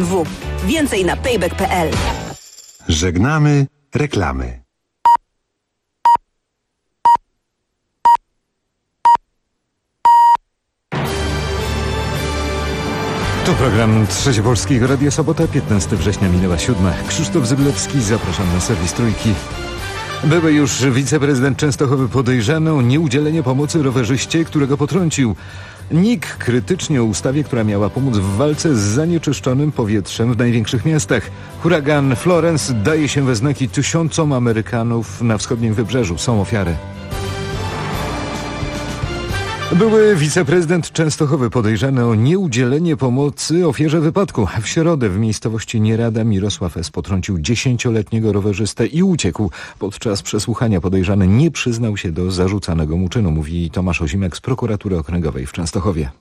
BMW. Więcej na payback.pl. Żegnamy reklamy. To program Trzecie Polskiego Radia Sobota, 15 września minęła 7. Krzysztof Zyblewski, zapraszam na serwis Trójki. Były już wiceprezydent Częstochowy podejrzany o nieudzielenie pomocy rowerzyście, którego potrącił. NIK krytycznie o ustawie, która miała pomóc w walce z zanieczyszczonym powietrzem w największych miastach. Huragan Florence daje się we znaki tysiącom Amerykanów na wschodnim wybrzeżu. Są ofiary. Były wiceprezydent Częstochowy podejrzany o nieudzielenie pomocy ofierze wypadku. W środę w miejscowości Nierada Mirosław S. potrącił 10-letniego rowerzystę i uciekł. Podczas przesłuchania podejrzany nie przyznał się do zarzucanego mu czynu, mówi Tomasz Ozimek z Prokuratury Okręgowej w Częstochowie.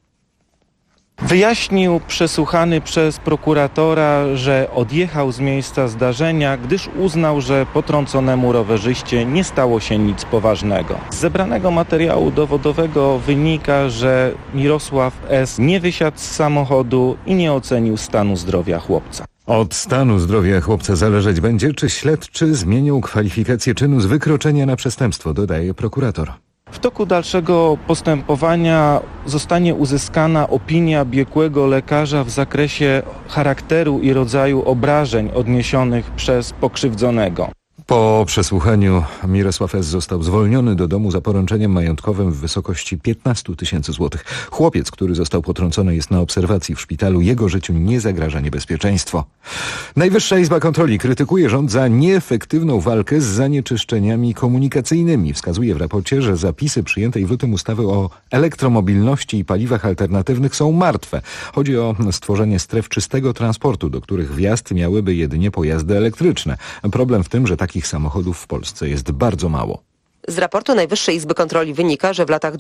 Wyjaśnił przesłuchany przez prokuratora, że odjechał z miejsca zdarzenia, gdyż uznał, że potrąconemu rowerzyście nie stało się nic poważnego. Z zebranego materiału dowodowego wynika, że Mirosław S. nie wysiadł z samochodu i nie ocenił stanu zdrowia chłopca. Od stanu zdrowia chłopca zależeć będzie, czy śledczy zmienią kwalifikację czynu z wykroczenia na przestępstwo, dodaje prokurator. W toku dalszego postępowania zostanie uzyskana opinia biegłego lekarza w zakresie charakteru i rodzaju obrażeń odniesionych przez pokrzywdzonego. Po przesłuchaniu Mirosław S. został zwolniony do domu za poręczeniem majątkowym w wysokości 15 000 złotych. Chłopiec, który został potrącony, jest na obserwacji w szpitalu. Jego życiu nie zagraża niebezpieczeństwo. Najwyższa Izba Kontroli krytykuje rząd za nieefektywną walkę z zanieczyszczeniami komunikacyjnymi. Wskazuje w raporcie, że zapisy przyjętej w lutym ustawy o elektromobilności i paliwach alternatywnych są martwe. Chodzi o stworzenie stref czystego transportu, do których wjazd miałyby jedynie pojazdy elektryczne. Problem w tym, że takich samochodów w Polsce jest bardzo mało. Z raportu Najwyższej Izby Kontroli wynika, że w latach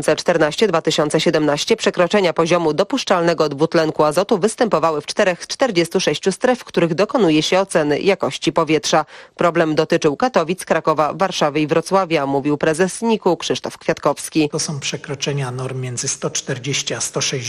2014-2017 przekroczenia poziomu dopuszczalnego dwutlenku azotu występowały w 46 stref, w których dokonuje się oceny jakości powietrza. Problem dotyczył Katowic, Krakowa, Warszawy i Wrocławia, mówił prezes NIK-u Krzysztof Kwiatkowski. To są przekroczenia norm między 140 a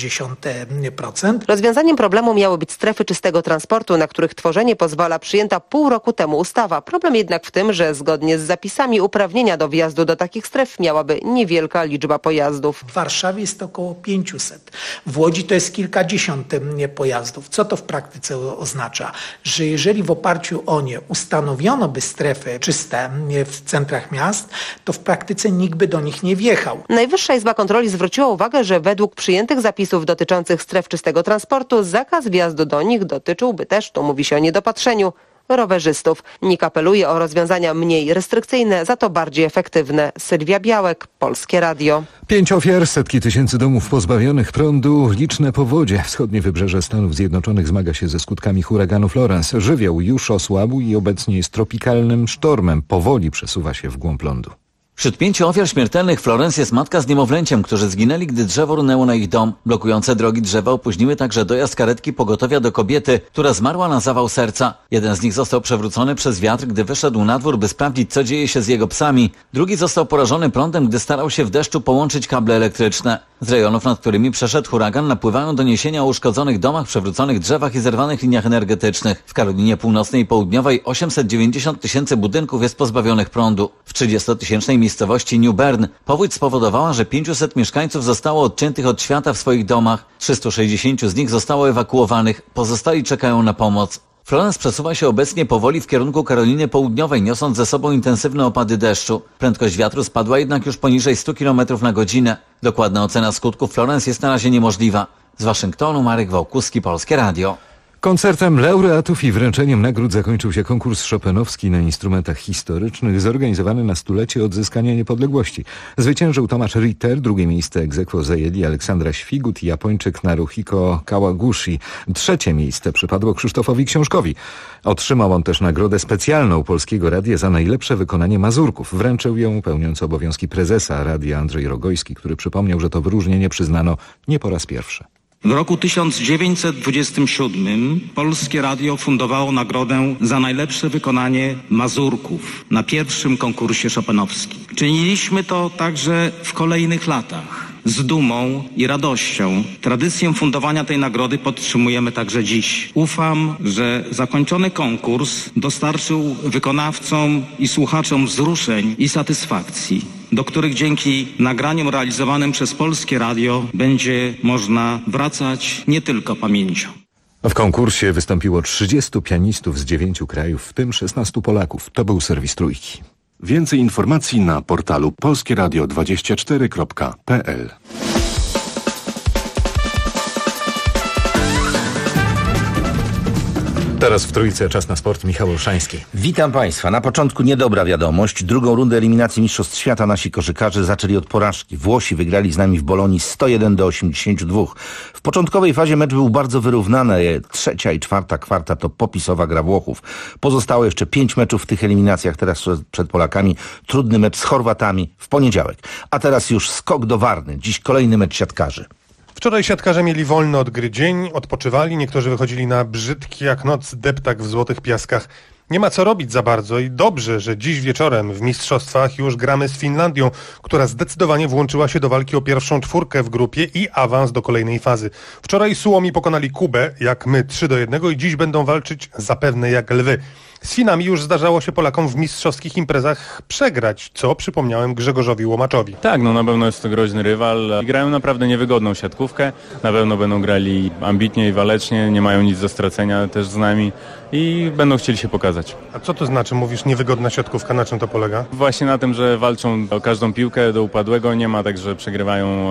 160%. Rozwiązaniem problemu miały być strefy czystego transportu, na których tworzenie pozwala przyjęta pół roku temu ustawa. Problem jednak w tym, że zgodnie z zapisami uprawnienia do wjazdu do takich stref miałaby niewielka liczba pojazdów. W Warszawie jest około 500. W Łodzi to jest kilkadziesiąt pojazdów. Co to w praktyce oznacza? Że jeżeli w oparciu o nie ustanowiono by strefy czyste w centrach miast, to w praktyce nikt by do nich nie wjechał. Najwyższa Izba Kontroli zwróciła uwagę, że według przyjętych zapisów dotyczących stref czystego transportu zakaz wjazdu do nich dotyczyłby też, tu mówi się o niedopatrzeniu, rowerzystów. NIK apeluje o rozwiązania mniej restrykcyjne, za to bardziej efektywne. Sylwia Białek, Polskie Radio. 5 ofiar, setki tysięcy domów pozbawionych prądu, liczne powodzie. Wschodnie wybrzeże Stanów Zjednoczonych zmaga się ze skutkami huraganu Florence. Żywioł już osłabł i obecnie jest tropikalnym sztormem. Powoli przesuwa się w głąb lądu. Wśród 5 ofiar śmiertelnych Florence jest matka z niemowlęciem, którzy zginęli, gdy drzewo runęło na ich dom. Blokujące drogi drzewa opóźniły także dojazd karetki pogotowia do kobiety, która zmarła na zawał serca. Jeden z nich został przewrócony przez wiatr, gdy wyszedł na dwór, by sprawdzić, co dzieje się z jego psami. Drugi został porażony prądem, gdy starał się w deszczu połączyć kable elektryczne. Z rejonów, nad którymi przeszedł huragan, napływają doniesienia o uszkodzonych domach, przewróconych drzewach i zerwanych liniach energetycznych. W Karolinie Północnej i Południowej 890 000 budynków jest pozbawionych prądu. W 30-tysięcznej miejscowości New Bern powódź spowodowała, że 500 mieszkańców zostało odciętych od świata w swoich domach. 360 z nich zostało ewakuowanych, pozostali czekają na pomoc. Florence przesuwa się obecnie powoli w kierunku Karoliny Południowej, niosąc ze sobą intensywne opady deszczu. Prędkość wiatru spadła jednak już poniżej 100 km na godzinę. Dokładna ocena skutków Florence jest na razie niemożliwa. Z Waszyngtonu Marek Wałkuski, Polskie Radio. Koncertem laureatów i wręczeniem nagród zakończył się konkurs chopinowski na instrumentach historycznych zorganizowany na stulecie odzyskania niepodległości. Zwyciężył Tomasz Ritter, drugie miejsce ex aequo zajęli Aleksandra Świgut i Japończyk Naruhiko Kawaguchi. Trzecie miejsce przypadło Krzysztofowi Książkowi. Otrzymał on też nagrodę specjalną Polskiego Radia za najlepsze wykonanie mazurków. Wręczył ją pełniący obowiązki prezesa radia Andrzej Rogojski, który przypomniał, że to wyróżnienie przyznano nie po raz pierwszy. W roku 1927 Polskie Radio fundowało nagrodę za najlepsze wykonanie mazurków na pierwszym konkursie chopinowskim. Czyniliśmy to także w kolejnych latach. z dumą i radością. Tradycję fundowania tej nagrody podtrzymujemy także dziś. Ufam, że zakończony konkurs dostarczył wykonawcom i słuchaczom wzruszeń i satysfakcji, do których dzięki nagraniom realizowanym przez Polskie Radio będzie można wracać nie tylko pamięcią. W konkursie wystąpiło 30 pianistów z 9 krajów, w tym 16 Polaków. To był serwis Trójki. Więcej informacji na portalu polskieradio24.pl. Teraz w Trójce czas na sport. Michał Olszański. Witam Państwa. Na początku niedobra wiadomość. Drugą rundę eliminacji Mistrzostw Świata nasi koszykarze zaczęli od porażki. Włosi wygrali z nami w Bolonii 101-82. W początkowej fazie mecz był bardzo wyrównany. Trzecia i czwarta kwarta to popisowa gra Włochów. Pozostało jeszcze 5 meczów w tych eliminacjach. Teraz przed Polakami trudny mecz z Chorwatami w poniedziałek. A teraz już skok do Warny. Dziś kolejny mecz siatkarzy. Wczoraj siatkarze mieli wolny od gry dzień, odpoczywali, niektórzy wychodzili na brzydki jak noc deptak w złotych piaskach. Nie ma co robić za bardzo i dobrze, że dziś wieczorem w mistrzostwach już gramy z Finlandią, która zdecydowanie włączyła się do walki o pierwszą czwórkę w grupie i awans do kolejnej fazy. Wczoraj Suomi pokonali Kubę, jak my 3-1 i dziś będą walczyć zapewne jak lwy. Z Finami już zdarzało się Polakom w mistrzowskich imprezach przegrać, co przypomniałem Grzegorzowi Łomaczowi. Tak, na pewno jest to groźny rywal. Grają naprawdę niewygodną siatkówkę. Na pewno będą grali ambitnie i walecznie, nie mają nic do stracenia też z nami i będą chcieli się pokazać. A co to znaczy, mówisz niewygodna siatkówka, na czym to polega? Właśnie na tym, że walczą o każdą piłkę do upadłego. Nie ma tak, że przegrywają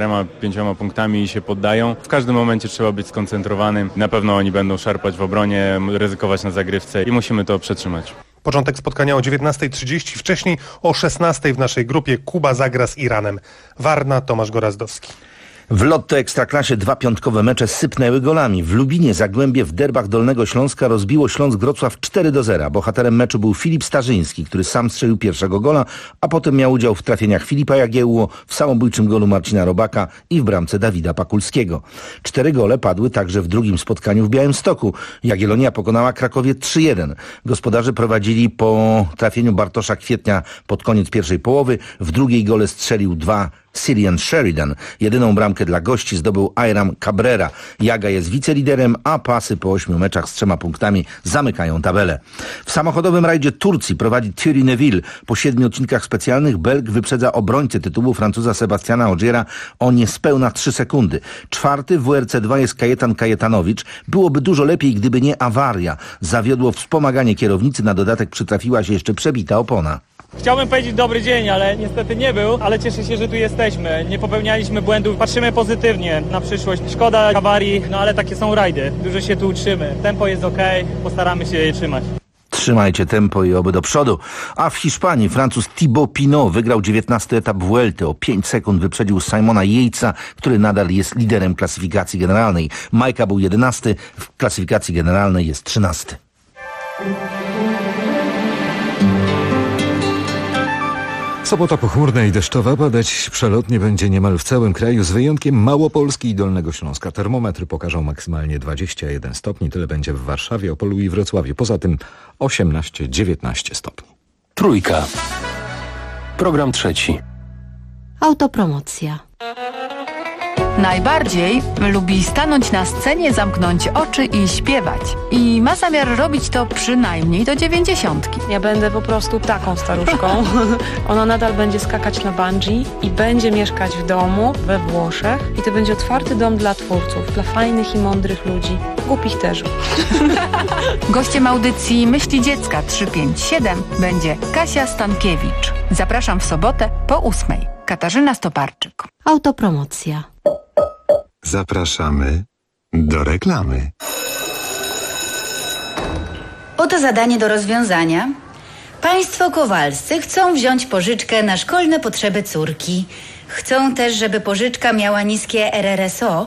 3-4-5 punktami i się poddają. W każdym momencie trzeba być skoncentrowanym. Na pewno oni będą szarpać w obronie, ryzykować na zagrywce i musimy to przetrzymać. Początek spotkania o 19:30, wcześniej o 16:00 w naszej grupie Kuba zagra z Iranem. Warna, Tomasz Gorazdowski. W Lotto Ekstraklasie 2 piątkowe mecze sypnęły golami. W Lubinie Zagłębie w derbach Dolnego Śląska rozbiło Śląsk Wrocław 4-0. Bohaterem meczu był Filip Starzyński, który sam strzelił pierwszego gola, a potem miał udział w trafieniach Filipa Jagiełło, w samobójczym golu Marcina Robaka i w bramce Dawida Pakulskiego. 4 gole padły także w drugim spotkaniu w Białymstoku. Jagiellonia pokonała Krakowie 3-1. Gospodarze prowadzili po trafieniu Bartosza Kwietnia pod koniec pierwszej połowy. W drugiej gole strzelił 2 Syrian Sheridan. Jedyną bramkę dla gości zdobył Ayram Cabrera. Jaga jest wiceliderem, a pasy po 8 meczach z 3 punktami zamykają tabelę. W samochodowym rajdzie Turcji prowadzi Thierry Neuville. Po 7 odcinkach specjalnych Belg wyprzedza obrońcę tytułu Francuza Sebastiana Ogiera o niespełna 3 sekundy. 4. w WRC2 jest Kajetan Kajetanowicz. Byłoby dużo lepiej, gdyby nie awaria. Zawiodło wspomaganie kierownicy, na dodatek przytrafiła się jeszcze przebita opona. Chciałbym powiedzieć dobry dzień, ale niestety nie był, ale cieszę się, że tu jesteśmy. Nie popełnialiśmy błędów, patrzymy pozytywnie na przyszłość. Szkoda awarii, no ale takie są rajdy. Dużo się tu uczymy. Tempo jest okej, postaramy się je trzymać. Trzymajcie tempo i oby do przodu. A w Hiszpanii Francuz Thibaut Pinot wygrał 19. etap Vuelty. O 5 sekund wyprzedził Simona Yatesa, który nadal jest liderem klasyfikacji generalnej. Majka był 11, w klasyfikacji generalnej jest 13. Sobota pochmurna i deszczowa, padać przelotnie będzie niemal w całym kraju, z wyjątkiem Małopolski i Dolnego Śląska. Termometry pokażą maksymalnie 21 stopni, tyle będzie w Warszawie, Opolu i Wrocławiu. Poza tym 18-19 stopni. Trójka. Program trzeci. Autopromocja. Najbardziej lubi stanąć na scenie, zamknąć oczy i śpiewać. I ma zamiar robić to przynajmniej do 90. Ja będę po prostu taką staruszką. Ona nadal będzie skakać na bungee i będzie mieszkać w domu we Włoszech. I to będzie otwarty dom dla twórców, dla fajnych i mądrych ludzi. Głupich też. Gościem audycji Myśli Dziecka 357 będzie Kasia Stankiewicz. Zapraszam w sobotę po 8:00. Katarzyna Stoparczyk. Autopromocja. Zapraszamy do reklamy. Oto zadanie do rozwiązania. Państwo Kowalscy chcą wziąć pożyczkę na szkolne potrzeby córki. Chcą też, żeby pożyczka miała niskie RRSO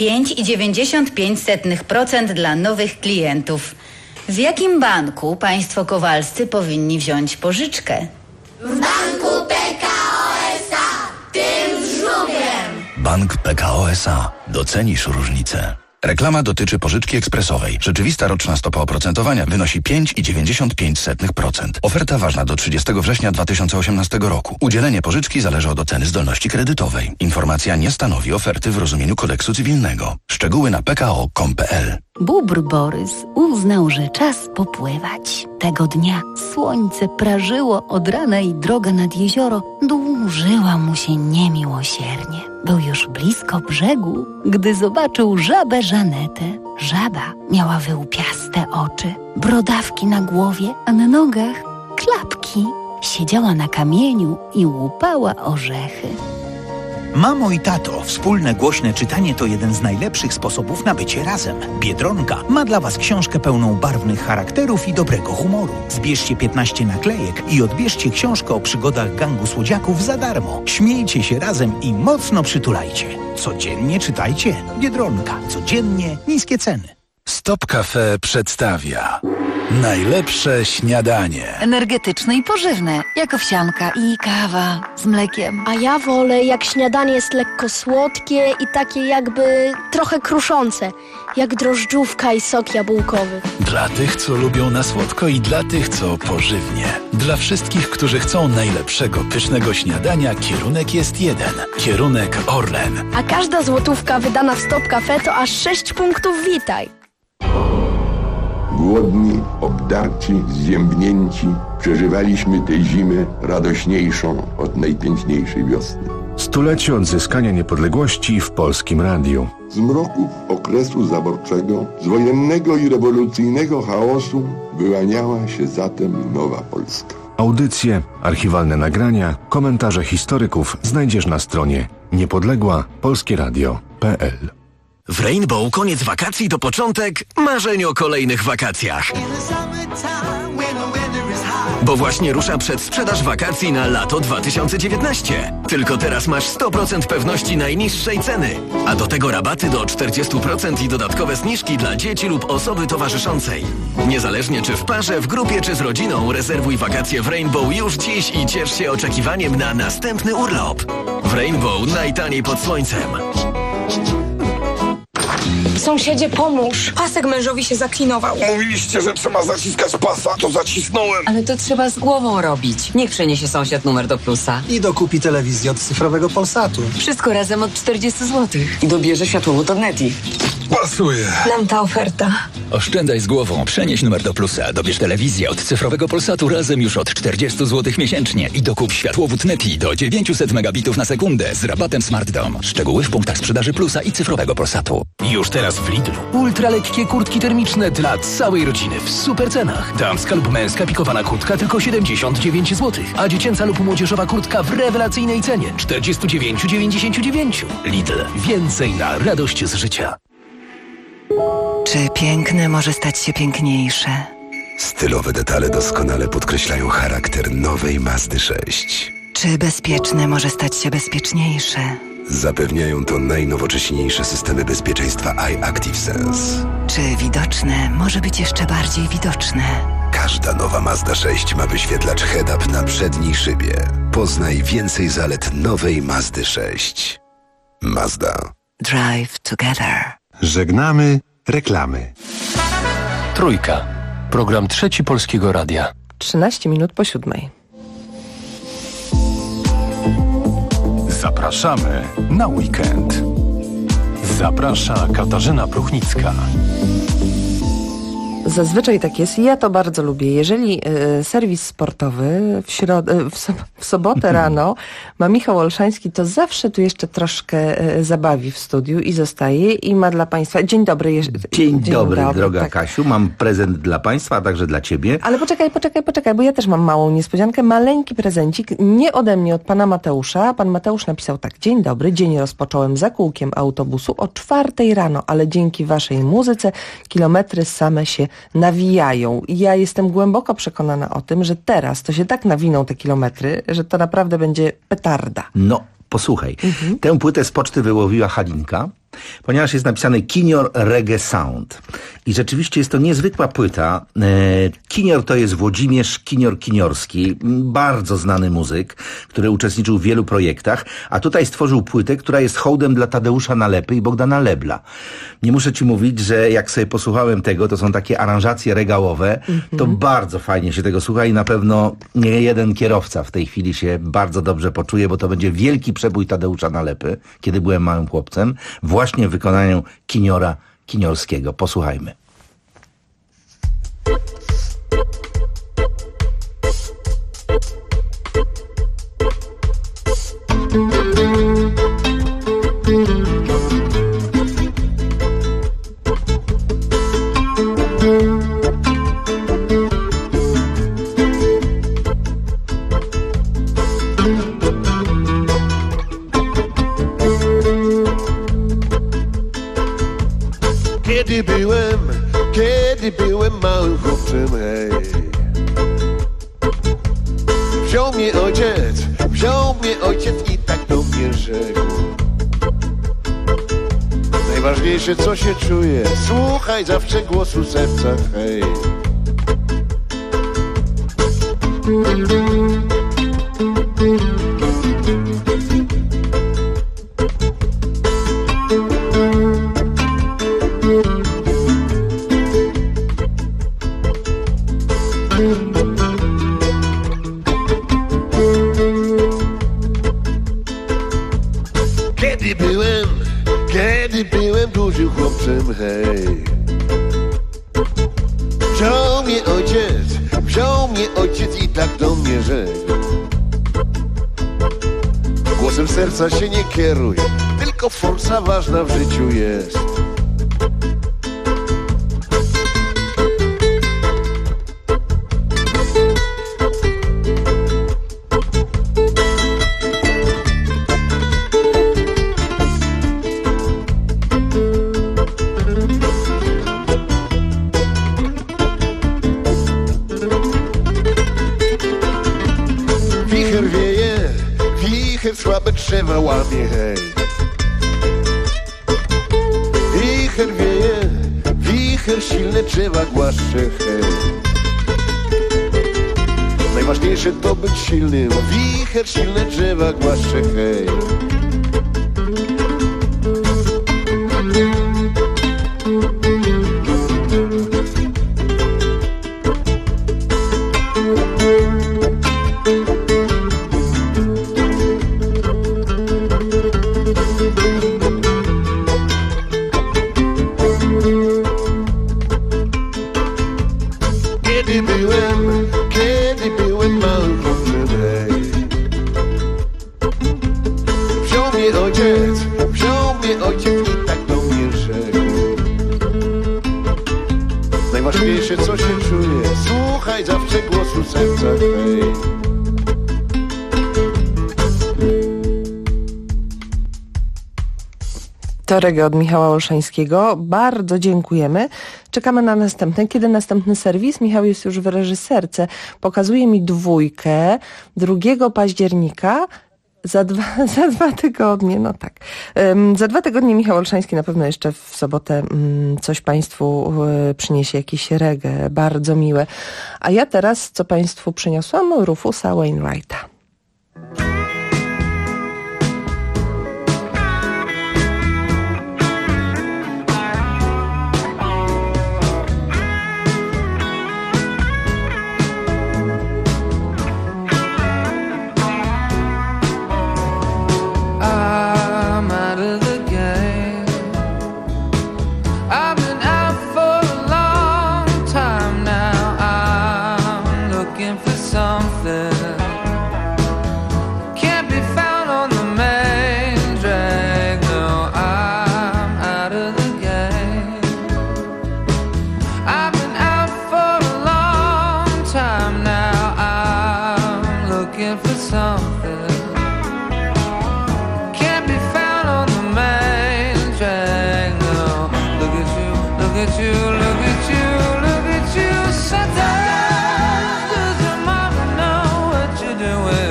5,95% dla nowych klientów. W jakim banku państwo Kowalscy powinni wziąć pożyczkę? W banku PKO SA, tym z żółwiem. Bank PKO SA. Docenisz różnicę. Reklama dotyczy pożyczki ekspresowej. Rzeczywista roczna stopa oprocentowania wynosi 5,95%. Oferta ważna do 30 września 2018 roku. Udzielenie pożyczki zależy od oceny zdolności kredytowej. Informacja nie stanowi oferty w rozumieniu kodeksu cywilnego. Szczegóły na pko.com.pl. Bóbr Borys uznał, że czas popływać. Tego dnia słońce prażyło od rana i droga nad jezioro dłużyła mu się niemiłosiernie. Był już blisko brzegu, gdy zobaczył żabę Żanetę. Żaba miała wyłupiaste oczy, brodawki na głowie, a na nogach klapki. Siedziała na kamieniu i łupała orzechy. Mamo i tato, wspólne głośne czytanie to jeden z najlepszych sposobów na bycie razem. Biedronka ma dla Was książkę pełną barwnych charakterów i dobrego humoru. Zbierzcie 15 naklejek i odbierzcie książkę o przygodach gangu słodziaków za darmo. Śmiejcie się razem i mocno przytulajcie. Codziennie czytajcie. Biedronka. Codziennie niskie ceny. Stop Cafe przedstawia najlepsze śniadanie. Energetyczne i pożywne, jak owsianka i kawa z mlekiem. A ja wolę, jak śniadanie jest lekko słodkie i takie jakby trochę kruszące, jak drożdżówka i sok jabłkowy. Dla tych, co lubią na słodko i dla tych, co pożywnie. Dla wszystkich, którzy chcą najlepszego pysznego śniadania, kierunek jest jeden. Kierunek Orlen. A każda złotówka wydana w Stop Cafe to aż 6 punktów witaj. Głodni, obdarci, zziębnięci, przeżywaliśmy tę zimę radośniejszą od najpiękniejszej wiosny. Stulecie odzyskania niepodległości w Polskim Radiu. Z mroków okresu zaborczego, z wojennego i rewolucyjnego chaosu wyłaniała się zatem nowa Polska. Audycje, archiwalne nagrania, komentarze historyków znajdziesz na stronie niepodległapolskieradio.pl. W Rainbow koniec wakacji to początek marzeń o kolejnych wakacjach. Bo właśnie rusza przedsprzedaż wakacji na lato 2019. Tylko teraz masz 100% pewności najniższej ceny. A do tego rabaty do 40% i dodatkowe zniżki dla dzieci lub osoby towarzyszącej. Niezależnie czy w parze, w grupie czy z rodziną, rezerwuj wakacje w Rainbow już dziś i ciesz się oczekiwaniem na następny urlop. W Rainbow najtaniej pod słońcem. Sąsiedzie, pomóż. Pasek mężowi się zaklinował. Mówiliście, że trzeba zaciskać pasa, to zacisnąłem. Ale to trzeba z głową robić. Niech przeniesie sąsiad numer do Plusa. I dokupi telewizji od cyfrowego Polsatu. Wszystko razem od 40 zł. I dobierze światłowód od Neti. Pasuje. Nam ta oferta. Oszczędzaj z głową. Przenieś numer do Plusa. Dobierz telewizję od cyfrowego Polsatu razem już od 40 zł miesięcznie. I dokup światłowód Neti do 900 megabitów na sekundę z rabatem Smart Dom. Szczegóły w punktach sprzedaży Plusa i cyfrowego Polsatu. Już teraz w Lidlu. Ultralekkie kurtki termiczne dla całej rodziny w super cenach. Damska lub męska pikowana kurtka tylko 79 zł, a dziecięca lub młodzieżowa kurtka w rewelacyjnej cenie 49,99. Lidl. Więcej na radość z życia. Czy piękne może stać się piękniejsze? Stylowe detale doskonale podkreślają charakter nowej Mazdy 6. Czy bezpieczne może stać się bezpieczniejsze? Zapewniają to najnowocześniejsze systemy bezpieczeństwa iActive Sense. Czy widoczne może być jeszcze bardziej widoczne? Każda nowa Mazda 6 ma wyświetlacz head-up na przedniej szybie. Poznaj więcej zalet nowej Mazdy 6. Mazda. Drive together. Żegnamy reklamy. Trójka. Program Trzeci Polskiego Radia. 13 minut po 7. Zapraszamy na weekend. Zaprasza Katarzyna Pruchnicka. Zazwyczaj tak jest i ja to bardzo lubię. Jeżeli serwis sportowy w sobotę rano ma Michał Olszański, to zawsze tu jeszcze troszkę zabawi w studiu i zostaje i ma dla Państwa... Dzień dobry. Dzień dobry, droga Kasiu. Mam prezent dla Państwa, a także dla Ciebie. Ale poczekaj, bo ja też mam małą niespodziankę. Maleńki prezencik, nie ode mnie, od pana Mateusza. Pan Mateusz napisał tak. Dzień dobry, dzień rozpocząłem za kółkiem autobusu o 4 rano, ale dzięki Waszej muzyce kilometry same się nawijają. I ja jestem głęboko przekonana o tym, że teraz to się tak nawiną te kilometry, że to naprawdę będzie petarda. No, posłuchaj. Tę płytę z poczty wyłowiła Halinka ponieważ jest napisane Kinior Reggae Sound. I rzeczywiście jest to niezwykła płyta. Kinior to jest Włodzimierz Kinior-Kiniorski, bardzo znany muzyk, który uczestniczył w wielu projektach, a tutaj stworzył płytę, która jest hołdem dla Tadeusza Nalepy i Bogdana Lebla. Nie muszę ci mówić, że jak sobie posłuchałem tego, to są takie aranżacje regałowe, to bardzo fajnie się tego słucha i na pewno nie jeden kierowca w tej chwili się bardzo dobrze poczuje, bo to będzie wielki przebój Tadeusza Nalepy, kiedy byłem małym chłopcem, właśnie w wykonaniu Kiniora Kiniorskiego. Posłuchajmy. Kiedy byłem małym chłopcem, hej, wziął mnie ojciec i tak do mnie rzekł: najważniejsze co się czuje, słuchaj zawsze głosu serca, hej. Kiedy byłem dużym chłopcem, hej, wziął mnie ojciec i tak do mnie rzekł: głosem serca się nie kieruj, tylko forsa ważna w życiu jest. Słabe drzewa łamie, hej. Wicher wieje, wicher silne drzewa głaszcze, hej. Najważniejsze to być silnym, wicher silne drzewa głaszcze, hej. Kiedy byłem małym chłopcem, hej, wziął mnie ojciec i tak do mnie rzekł: najważniejsze co się czuje, słuchaj zawsze głosu serca, hej. To reggae od Michała Olszańskiego. Bardzo dziękujemy. Czekamy na następny. Kiedy następny serwis? Michał jest już w reżyserce. Pokazuje mi 2, 2 października. Za dwa tygodnie, no tak. Za 2 tygodnie Michał Olszański na pewno jeszcze w sobotę coś Państwu przyniesie, jakiś reggae. Bardzo miłe. A ja teraz, co Państwu przyniosłam? Rufusa Wainwrighta.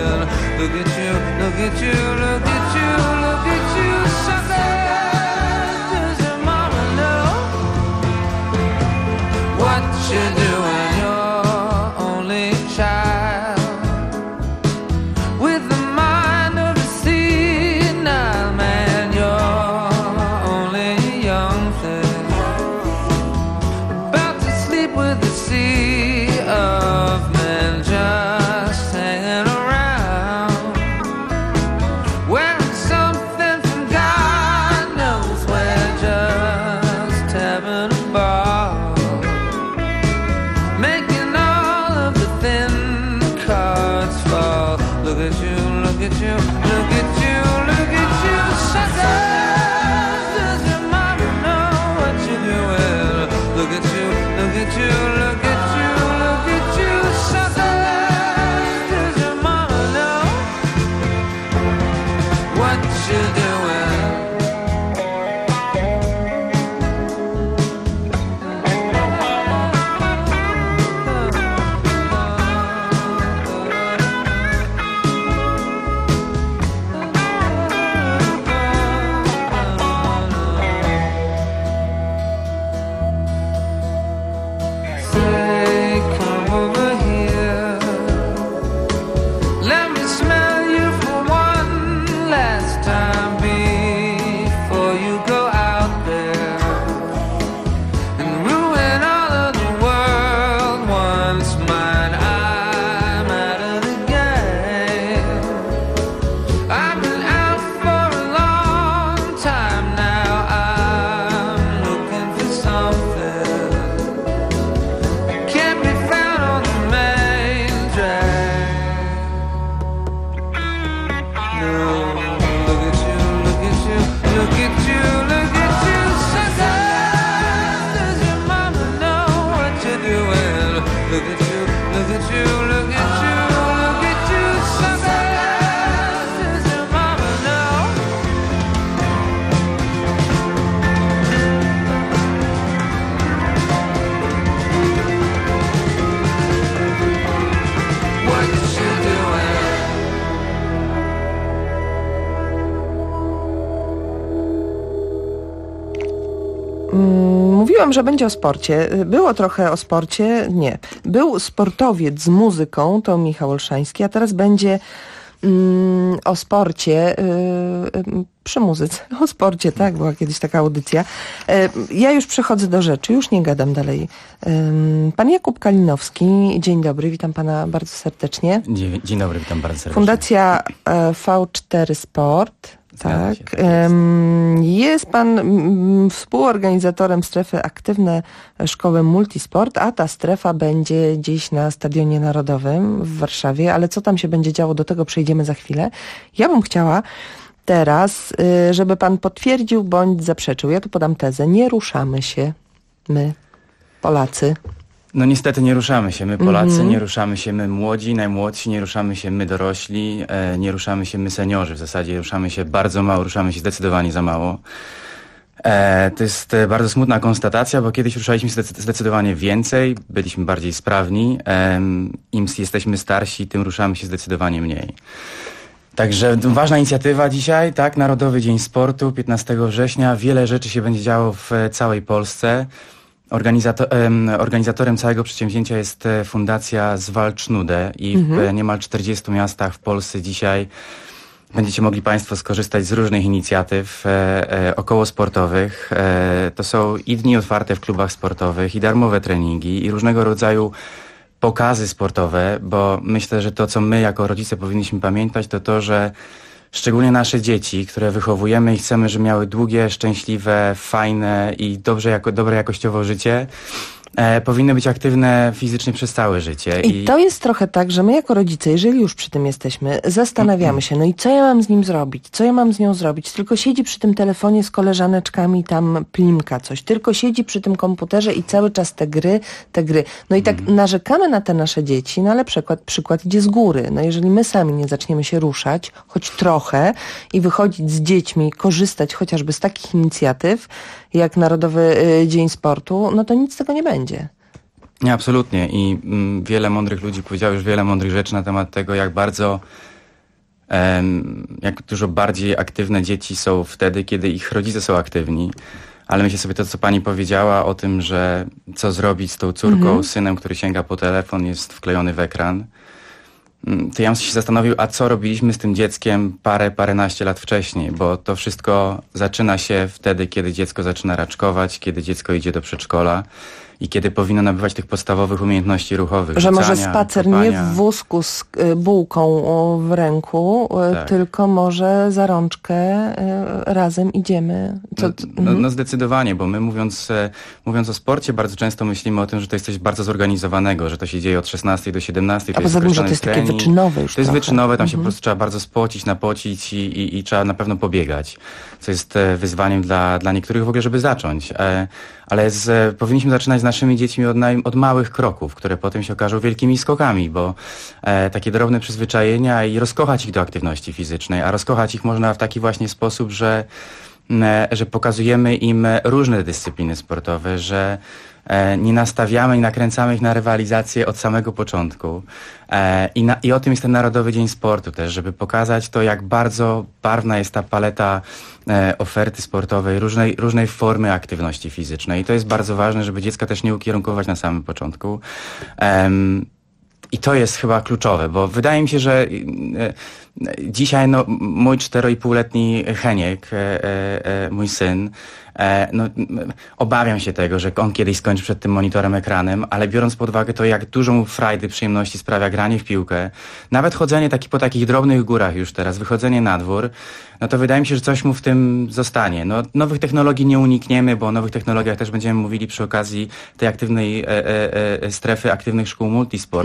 Look at you, sucker. you doing? You're only child with the mind of a senile man. You're only a young thing about to sleep with the sea of men, just hanging around, wearing something from God knows where, just having a ball, making all of the thin cards fall. Look at you, look at you, look at you, look at you. Shut up, does your mama know what you're doing? Look at you, look at you, look at you, look at you. Shut up, does your mama know what you're doing? Say, come over here. Let me smell you for one last time before you go out there and ruin all of the world once mine. I'm out of the game. I've been out for a long time now. I'm looking for something can't be found on the main drag. No, look at you, look at you, look at you, look at you. Shut up, does your mama know what you're doing? Look at you, look at you, look at you, look at you. Shut up, does your mama know? What you doing? Mówiłam, że będzie o sporcie. Było trochę o sporcie. Nie. Był sportowiec z muzyką, to Michał Olszański, a teraz będzie o sporcie przy muzyce. O sporcie, tak? Była kiedyś taka audycja. Ja już przechodzę do rzeczy, już nie gadam dalej. Pan Jakub Kalinowski, dzień dobry, witam pana bardzo serdecznie. Dzień dobry, witam bardzo serdecznie. Fundacja V4 Sport. Tak. Jest pan współorganizatorem strefy Aktywne Szkoły Multisport, a ta strefa będzie gdzieś na Stadionie Narodowym w Warszawie, ale co tam się będzie działo, do tego przejdziemy za chwilę. Ja bym chciała teraz, żeby pan potwierdził bądź zaprzeczył. Ja tu podam tezę. Nie ruszamy się, my, Polacy. No niestety nie ruszamy się, my Polacy, nie ruszamy się my młodzi, najmłodsi, nie ruszamy się my dorośli, nie ruszamy się my seniorzy. W zasadzie ruszamy się bardzo mało, ruszamy się zdecydowanie za mało. To jest bardzo smutna konstatacja, bo kiedyś ruszaliśmy się zdecydowanie więcej, byliśmy bardziej sprawni. Im jesteśmy starsi, tym ruszamy się zdecydowanie mniej. Także ważna inicjatywa dzisiaj, tak? Narodowy Dzień Sportu, 15 września. Wiele rzeczy się będzie działo w całej Polsce. Organizatorem całego przedsięwzięcia jest Fundacja Zwalcz Nudę i w niemal 40 miastach w Polsce dzisiaj będziecie mogli państwo skorzystać z różnych inicjatyw okołosportowych. To są i dni otwarte w klubach sportowych, i darmowe treningi, i różnego rodzaju pokazy sportowe, bo myślę, że to, co my jako rodzice powinniśmy pamiętać, to to, że szczególnie nasze dzieci, które wychowujemy i chcemy, żeby miały długie, szczęśliwe, fajne i dobre jakościowo życie, powinny być aktywne fizycznie przez całe życie. I to jest trochę tak, że my jako rodzice, jeżeli już przy tym jesteśmy, zastanawiamy się, no i co ja mam z nim zrobić, co ja mam z nią zrobić, tylko siedzi przy tym telefonie z koleżaneczkami, tam plimka coś, tylko siedzi przy tym komputerze i cały czas te gry. No i tak narzekamy na te nasze dzieci, no ale przykład idzie z góry. No jeżeli my sami nie zaczniemy się ruszać, choć trochę i wychodzić z dziećmi, korzystać chociażby z takich inicjatyw, jak Narodowy Dzień Sportu, no to nic z tego nie będzie. Nie, absolutnie. I wiele mądrych ludzi powiedziało już wiele mądrych rzeczy na temat tego, jak bardzo, jak dużo bardziej aktywne dzieci są wtedy, kiedy ich rodzice są aktywni. ale myślę sobie to, co pani powiedziała o tym, że co zrobić z tą córką, synem, który sięga po telefon, jest wklejony w ekran. To ja bym się zastanowił, a co robiliśmy z tym dzieckiem paręnaście lat wcześniej, bo to wszystko zaczyna się wtedy, kiedy dziecko zaczyna raczkować, kiedy dziecko idzie do przedszkola i kiedy powinno nabywać tych podstawowych umiejętności ruchowych. Że rzucania, może spacer kopania. nie w wózku z bułką w ręku, tylko może za rączkę razem idziemy. No zdecydowanie, bo my mówiąc o sporcie bardzo często myślimy o tym, że to jest coś bardzo zorganizowanego, że to się dzieje od 16 do 17. A poza tym, że to jest takie wyczynowe już. To jest wyczynowe, tam się po prostu trzeba bardzo spocić, napocić i trzeba na pewno pobiegać, co jest wyzwaniem dla niektórych w ogóle, żeby zacząć. Ale powinniśmy zaczynać z naszymi dziećmi od małych kroków, które potem się okażą wielkimi skokami, bo takie drobne przyzwyczajenia i rozkochać ich do aktywności fizycznej, a rozkochać ich można w taki właśnie sposób, że pokazujemy im różne dyscypliny sportowe, że nie nastawiamy i nakręcamy ich na rywalizację od samego początku. I o tym jest ten Narodowy Dzień Sportu też, żeby pokazać to, jak bardzo barwna jest ta paleta oferty sportowej, różnej formy aktywności fizycznej. I to jest bardzo ważne, żeby dziecka też nie ukierunkować na samym początku. I to jest chyba kluczowe, bo wydaje mi się, że dzisiaj mój 4,5-letni Heniek, mój syn, obawiam się tego, że on kiedyś skończy przed tym monitorem ekranem, ale biorąc pod uwagę to, jak dużo mu frajdy, przyjemności sprawia granie w piłkę, nawet chodzenie po takich drobnych górach już teraz, wychodzenie na dwór, no to wydaje mi się, że coś mu w tym zostanie. No, nowych technologii nie unikniemy, bo o nowych technologiach też będziemy mówili przy okazji tej aktywnej strefy aktywnych szkół multisport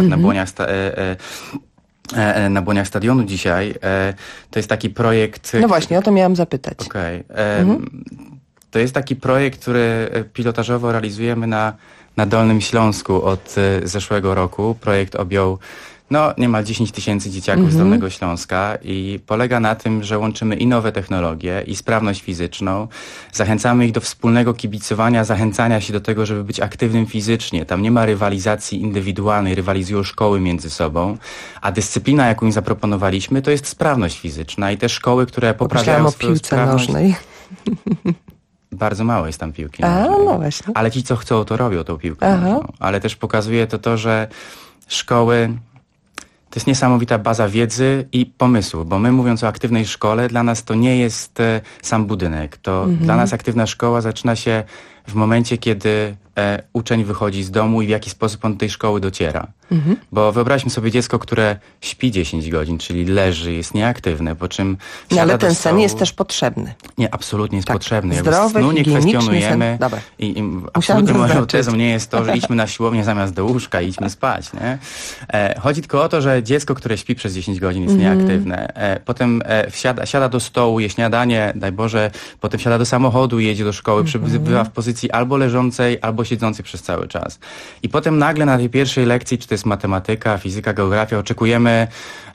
na błoniach stadionu dzisiaj. To jest taki projekt... No właśnie, o to miałam zapytać. Okej. To jest taki projekt, który pilotażowo realizujemy na Dolnym Śląsku od zeszłego roku. Projekt objął niemal 10 000 dzieciaków z Dolnego Śląska i polega na tym, że łączymy i nowe technologie, i sprawność fizyczną. Zachęcamy ich do wspólnego kibicowania, zachęcania się do tego, żeby być aktywnym fizycznie. Tam nie ma rywalizacji indywidualnej, rywalizują szkoły między sobą, a dyscyplina, jaką im zaproponowaliśmy, to jest sprawność fizyczna i te szkoły, które poprawiają swoją sprawność... nożnej. Bardzo mało jest tam piłki nożnej. No właśnie. Ale ci, co chcą, to robią tą piłkę nożną. Ale też pokazuje to, że szkoły... To jest niesamowita baza wiedzy i pomysłu, bo my, mówiąc o aktywnej szkole, dla nas to nie jest sam budynek. To dla nas aktywna szkoła zaczyna się w momencie, kiedy uczeń wychodzi z domu i w jaki sposób on do tej szkoły dociera. Bo wyobraźmy sobie dziecko, które śpi 10 godzin, czyli leży, jest nieaktywne, po czym siada ale ten do stołu. sen jest też potrzebny. Nie, absolutnie jest potrzebny. Zdrowy, snu nie kwestionujemy. I absolutnie moją tezą nie jest to, że idźmy na siłownię zamiast do łóżka i idźmy spać. Nie? Chodzi tylko o to, że dziecko, które śpi przez 10 godzin jest nieaktywne. Potem siada do stołu, je śniadanie, daj Boże, potem siada do samochodu, jedzie do szkoły, bywa w pozycji albo leżącej, albo siedzącej przez cały czas. I potem nagle na tej pierwszej lekcji, czy to jest matematyka, fizyka, geografia, oczekujemy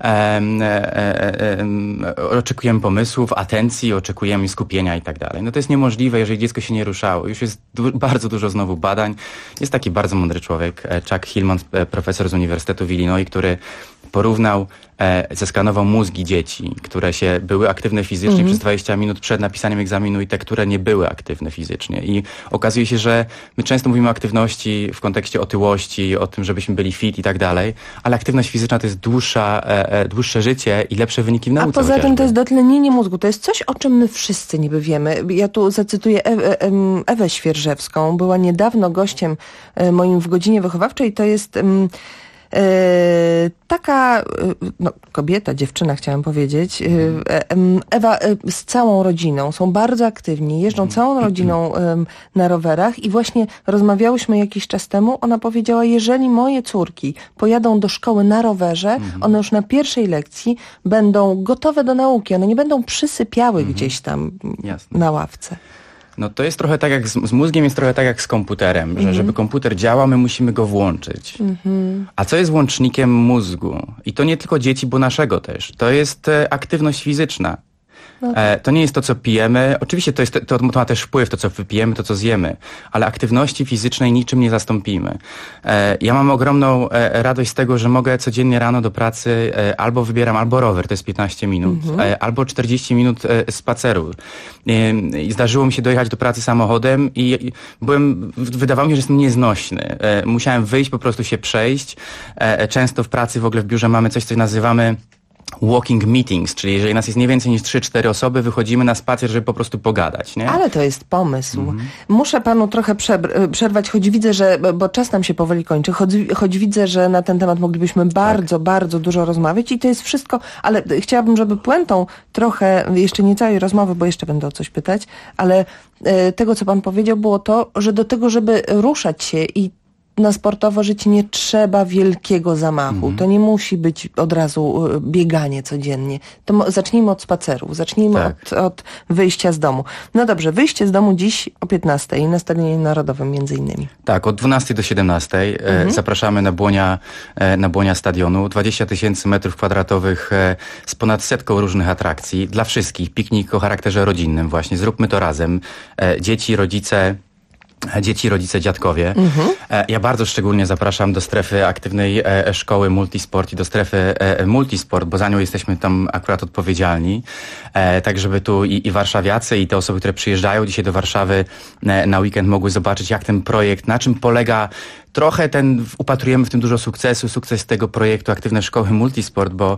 pomysłów, atencji, oczekujemy skupienia i tak dalej. No to jest niemożliwe, jeżeli dziecko się nie ruszało. Już jest bardzo dużo znowu badań. Jest taki bardzo mądry człowiek, Chuck Hillman, profesor z Uniwersytetu w Illinois, który porównał, zeskanował mózgi dzieci, które były aktywne fizycznie przez 20 minut przed napisaniem egzaminu i te, które nie były aktywne fizycznie. I okazuje się, że my często mówimy o aktywności w kontekście otyłości, o tym, żebyśmy byli fit i tak dalej, ale aktywność fizyczna to jest dłuższe życie i lepsze wyniki w nauce. A poza tym to jest dotlenienie mózgu. To jest coś, o czym my wszyscy niby wiemy. Ja tu zacytuję Ewę Świerżewską. Była niedawno gościem moim w godzinie wychowawczej. To jest... taka kobieta, dziewczyna chciałam powiedzieć, Ewa z całą rodziną, są bardzo aktywni, jeżdżą całą rodziną na rowerach i właśnie rozmawiałyśmy jakiś czas temu, ona powiedziała, jeżeli moje córki pojadą do szkoły na rowerze, one już na pierwszej lekcji będą gotowe do nauki, one nie będą przysypiały gdzieś tam na ławce. No to jest trochę tak jak z mózgiem, jest trochę tak jak z komputerem, że żeby komputer działał, my musimy go włączyć. A co jest łącznikiem mózgu? I to nie tylko dzieci, bo naszego też. To jest aktywność fizyczna. To nie jest to, co pijemy. Oczywiście to ma też wpływ, to co wypijemy, to co zjemy, ale aktywności fizycznej niczym nie zastąpimy. Ja mam ogromną radość z tego, że mogę codziennie rano do pracy albo wybieram albo rower, to jest 15 minut, albo 40 minut spaceru. I zdarzyło mi się dojechać do pracy samochodem i wydawało mi się, że jestem nieznośny. Musiałem wyjść, po prostu się przejść. Często w pracy, w ogóle w biurze mamy coś, co nazywamy walking meetings, czyli jeżeli nas jest nie więcej niż 3-4 osoby, wychodzimy na spacer, żeby po prostu pogadać, nie? Ale to jest pomysł. Muszę panu trochę przerwać, choć widzę, że, bo czas nam się powoli kończy, choć widzę, że na ten temat moglibyśmy bardzo dużo rozmawiać i to jest wszystko, ale chciałabym, żeby puentą trochę, jeszcze nie całej rozmowy, bo jeszcze będę o coś pytać, ale tego, co pan powiedział, było to, że do tego, żeby ruszać się i na sportowo żyć nie trzeba wielkiego zamachu. To nie musi być od razu bieganie codziennie. To zacznijmy od spacerów, zacznijmy od wyjścia z domu. No dobrze, wyjście z domu dziś o 15:00 na Stadionie Narodowym między innymi. Tak, od 12 do 17 zapraszamy na błonia stadionu. 20 000 metrów kwadratowych z ponad 100 różnych atrakcji dla wszystkich. Piknik o charakterze rodzinnym właśnie. Zróbmy to razem. Dzieci, rodzice, dziadkowie. Ja bardzo szczególnie zapraszam do strefy aktywnej szkoły Multisport i do strefy Multisport, bo za nią jesteśmy tam akurat odpowiedzialni. Tak, żeby tu i warszawiacy, i te osoby, które przyjeżdżają dzisiaj do Warszawy na weekend, mogły zobaczyć, jak ten projekt, na czym polega. Trochę upatrujemy w tym dużo sukces tego projektu Aktywne Szkoły Multisport, bo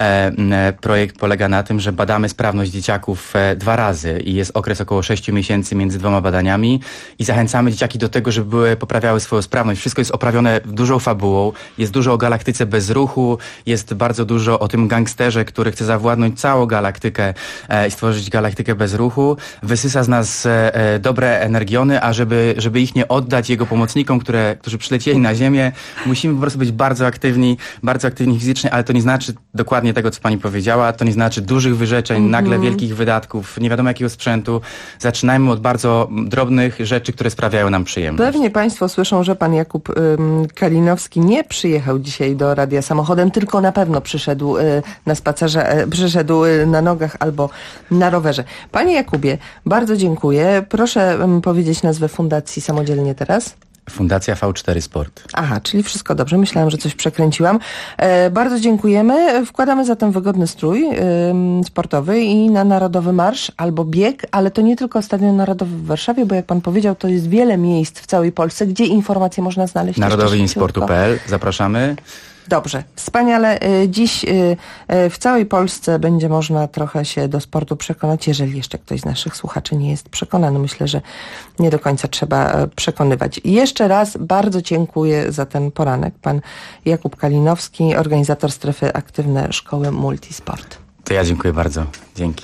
projekt polega na tym, że badamy sprawność dzieciaków 2 razy i jest okres około 6 miesięcy między 2 badaniami i zachęcamy dzieciaki do tego, żeby poprawiały swoją sprawność. Wszystko jest oprawione dużą fabułą, jest dużo o galaktyce bez ruchu, jest bardzo dużo o tym gangsterze, który chce zawładnąć całą galaktykę i stworzyć galaktykę bez ruchu. Wysysa z nas dobre energiony, a żeby ich nie oddać jego pomocnikom, którzy przylecieli na Ziemię, musimy po prostu być bardzo aktywni fizycznie, ale to nie znaczy dokładnie tego, co pani powiedziała, to nie znaczy dużych wyrzeczeń, nagle wielkich wydatków, nie wiadomo jakiego sprzętu. Zaczynajmy od bardzo drobnych rzeczy, które sprawiają nam przyjemność. Pewnie państwo słyszą, że pan Jakub Kalinowski nie przyjechał dzisiaj do radia samochodem, tylko na pewno przyszedł na spacerze, przyszedł na nogach albo na rowerze. Panie Jakubie, bardzo dziękuję. Proszę powiedzieć nazwę fundacji samodzielnie teraz. Fundacja V4 Sport. Aha, czyli wszystko dobrze. Myślałam, że coś przekręciłam. Bardzo dziękujemy. Wkładamy zatem wygodny strój sportowy i na Narodowy Marsz albo bieg, ale to nie tylko Stadion Narodowy w Warszawie, bo jak pan powiedział, to jest wiele miejsc w całej Polsce, gdzie informacje można znaleźć. Narodowyinsportu.pl. Zapraszamy. Dobrze, wspaniale. Dziś w całej Polsce będzie można trochę się do sportu przekonać, jeżeli jeszcze ktoś z naszych słuchaczy nie jest przekonany. Myślę, że nie do końca trzeba przekonywać. Jeszcze raz bardzo dziękuję za ten poranek. Pan Jakub Kalinowski, organizator strefy Aktywne Szkoły Multisport. To ja dziękuję bardzo. Dzięki.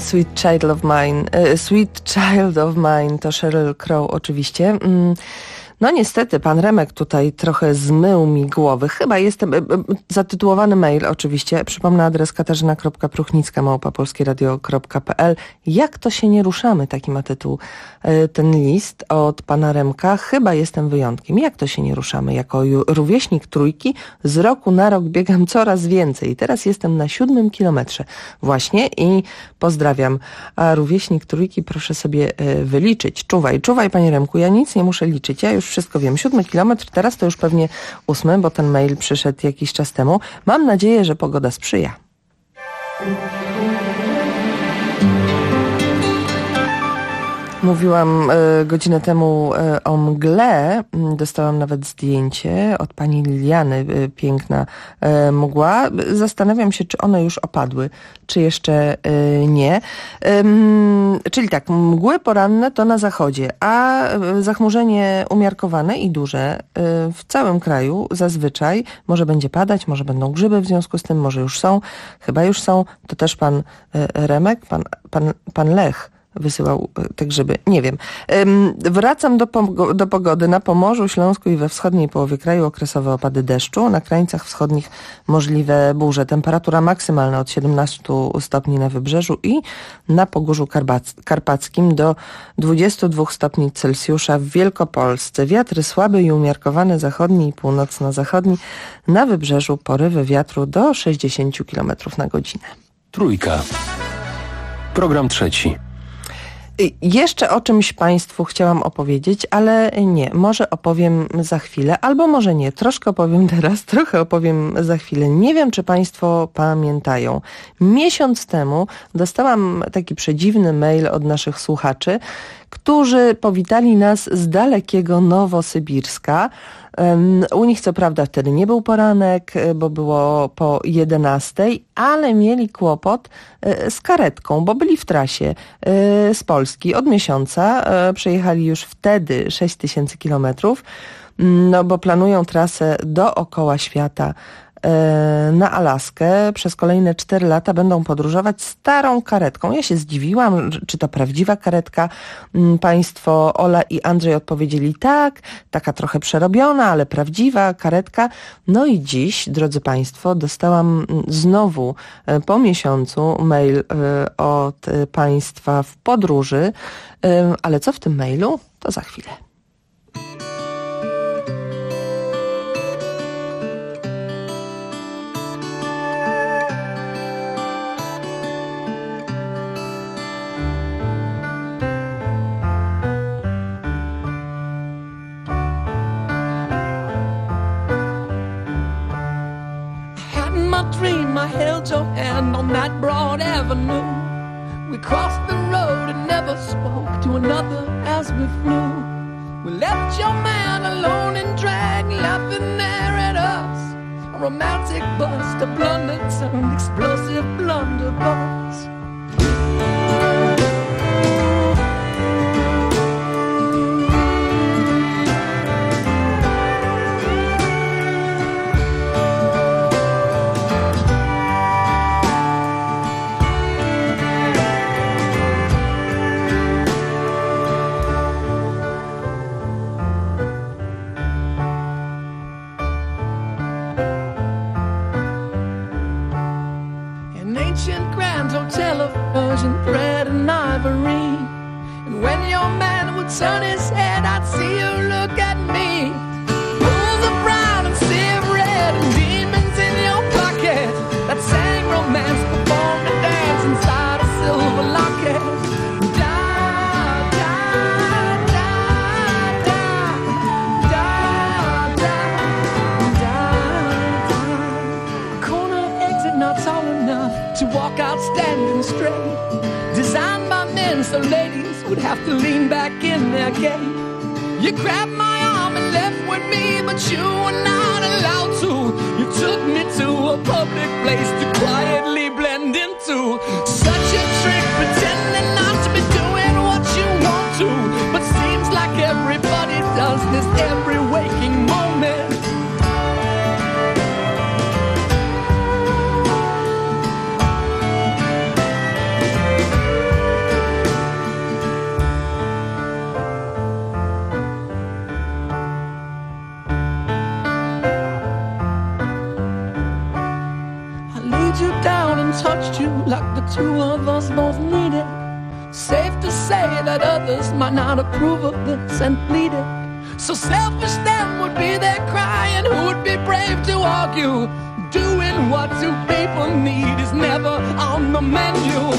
Sweet Child of Mine to Sheryl Crow oczywiście. No niestety, pan Remek tutaj trochę zmył mi głowy. Chyba jestem... Zatytułowany mail oczywiście. Przypomnę adres katarzyna.pruchnicka@polskieradio.pl. Jak to się nie ruszamy? Taki ma tytuł ten list od pana Remka. Chyba jestem wyjątkiem. Jak to się nie ruszamy? Jako rówieśnik trójki z roku na rok biegam coraz więcej. Teraz jestem na 7 kilometrze właśnie i pozdrawiam. A rówieśnik trójki proszę sobie wyliczyć. Czuwaj panie Remku. Ja nic nie muszę liczyć. Ja już wszystko wiem. 7 kilometr, teraz to już pewnie 8, bo ten mail przyszedł jakiś czas temu. Mam nadzieję, że pogoda sprzyja. Mówiłam godzinę temu o mgle. Dostałam nawet zdjęcie od pani Liliany. Piękna mgła. Zastanawiam się, czy one już opadły, czy jeszcze nie. Czyli tak, mgły poranne to na zachodzie, a zachmurzenie umiarkowane i duże w całym kraju zazwyczaj. Może będzie padać, może będą grzyby w związku z tym, może już są. Chyba już są. To też pan Remek, pan Lech wysyłał te grzyby. Nie wiem. Wracam do pogody. Na Pomorzu, Śląsku i we wschodniej połowie kraju okresowe opady deszczu. Na krańcach wschodnich możliwe burze. Temperatura maksymalna od 17 stopni na wybrzeżu i na Pogórzu Karpackim do 22 stopni Celsjusza w Wielkopolsce. Wiatry słaby i umiarkowany zachodni i północno-zachodni. Na wybrzeżu porywy wiatru do 60 km na godzinę. Trójka. Program trzeci. Jeszcze o czymś Państwu chciałam opowiedzieć, ale nie, może opowiem za chwilę, albo może nie, troszkę opowiem teraz, trochę opowiem za chwilę. Nie wiem, czy Państwo pamiętają. Miesiąc temu dostałam taki przedziwny mail od naszych słuchaczy, którzy powitali nas z dalekiego Nowosybirska. U nich co prawda wtedy nie był poranek, bo było po 11, ale mieli kłopot z karetką, bo byli w trasie z Polski od miesiąca. Przejechali już wtedy 6000 kilometrów, no bo planują trasę dookoła świata na Alaskę. Przez kolejne 4 lata będą podróżować starą karetką. Ja się zdziwiłam, czy to prawdziwa karetka. Państwo Ola i Andrzej odpowiedzieli tak, taka trochę przerobiona, ale prawdziwa karetka. No i dziś, drodzy Państwo, dostałam znowu po miesiącu mail od Państwa w podróży. Ale co w tym mailu? To za chwilę. I held your hand on that broad avenue. We crossed the road and never spoke to another as we flew. We left your man alone and drag, laughing there at us. A romantic bust, a blunder turned explosive blunderbuss. Hotel of Persian thread and ivory. And when your man would turn his head, I'd see you look at me. Pools of brown and sea of red and demons in your pocket that sang romance, performed a dance inside a silver locket. Da, da, da, da, da, da, da, da. Corner exit not tall enough to walk out standing straight, designed by men so ladies would have to lean back in their gait. You grabbed my arm and left with me, but you were not allowed to. You took me to a public place to quietly blend into. Such a trick, pretending not to be doing what you want to, but seems like everybody does this every waking moment. held you down and touched you like the two of us both needed. Safe to say that others might not approve of this and plead it. So selfish then would be their cry, and who would be brave to argue? Doing what two people need is never on the menu.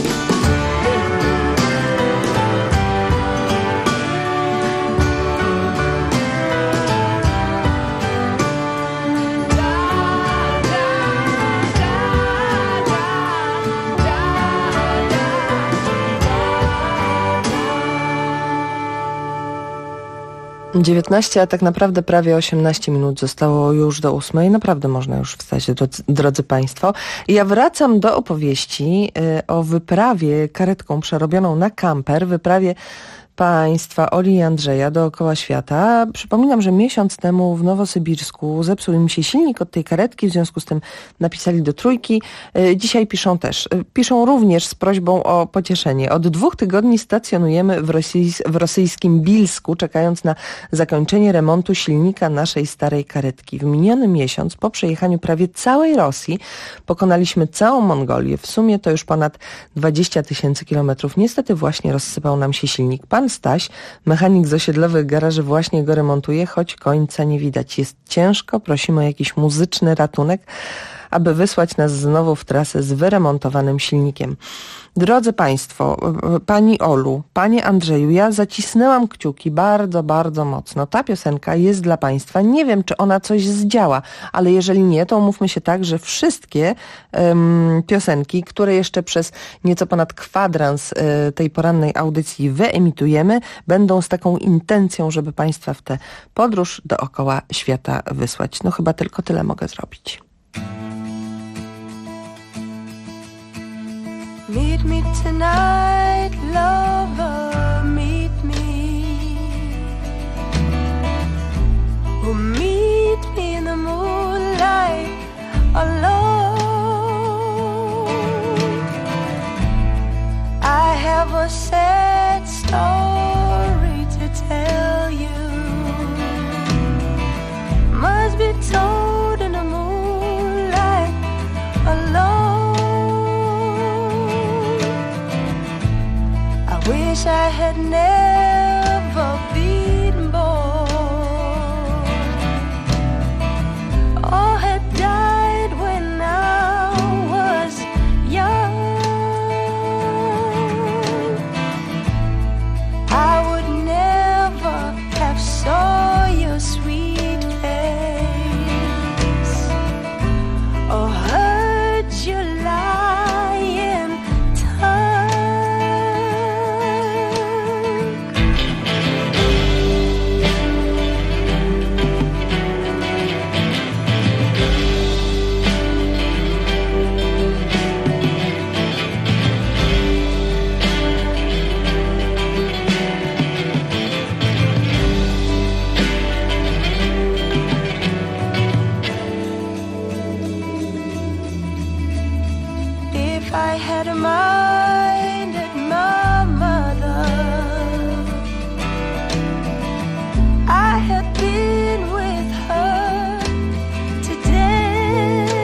19, a tak naprawdę prawie 18 minut zostało już do 8. Naprawdę można już wstać, drodzy Państwo. Ja wracam do opowieści o wyprawie karetką przerobioną na kamper, wyprawie Państwa Oli i Andrzeja dookoła świata. Przypominam, że miesiąc temu w Nowosybirsku zepsuł im się silnik od tej karetki, w związku z tym napisali do Trójki. Dzisiaj piszą też. Piszą również z prośbą o pocieszenie. Od 2 tygodni stacjonujemy w rosyjskim Bilsku, czekając na zakończenie remontu silnika naszej starej karetki. W miniony miesiąc, po przejechaniu prawie całej Rosji, pokonaliśmy całą Mongolię. W sumie to już ponad 20 000 kilometrów. Niestety właśnie rozsypał nam się silnik. Pan Staś, mechanik z osiedlowych garaży, właśnie go remontuje, choć końca nie widać. Jest ciężko, prosimy o jakiś muzyczny ratunek, aby wysłać nas znowu w trasę z wyremontowanym silnikiem. Drodzy Państwo, Pani Olu, Panie Andrzeju, ja zacisnęłam kciuki bardzo, bardzo mocno. Ta piosenka jest dla Państwa. Nie wiem, czy ona coś zdziała, ale jeżeli nie, to umówmy się tak, że wszystkie piosenki, które jeszcze przez nieco ponad kwadrans tej porannej audycji wyemitujemy, będą z taką intencją, żeby Państwa w tę podróż dookoła świata wysłać. No chyba tylko tyle mogę zrobić. Meet me tonight, lover, meet me. Oh, meet me in the moonlight, alone. I have a sad story to tell you. Must be told in the moonlight, alone. Wish I had never been born, or had died when I was young. I would never have saw your sweet face, or heard your lying tongue. I had minded my mother, I had been with her today,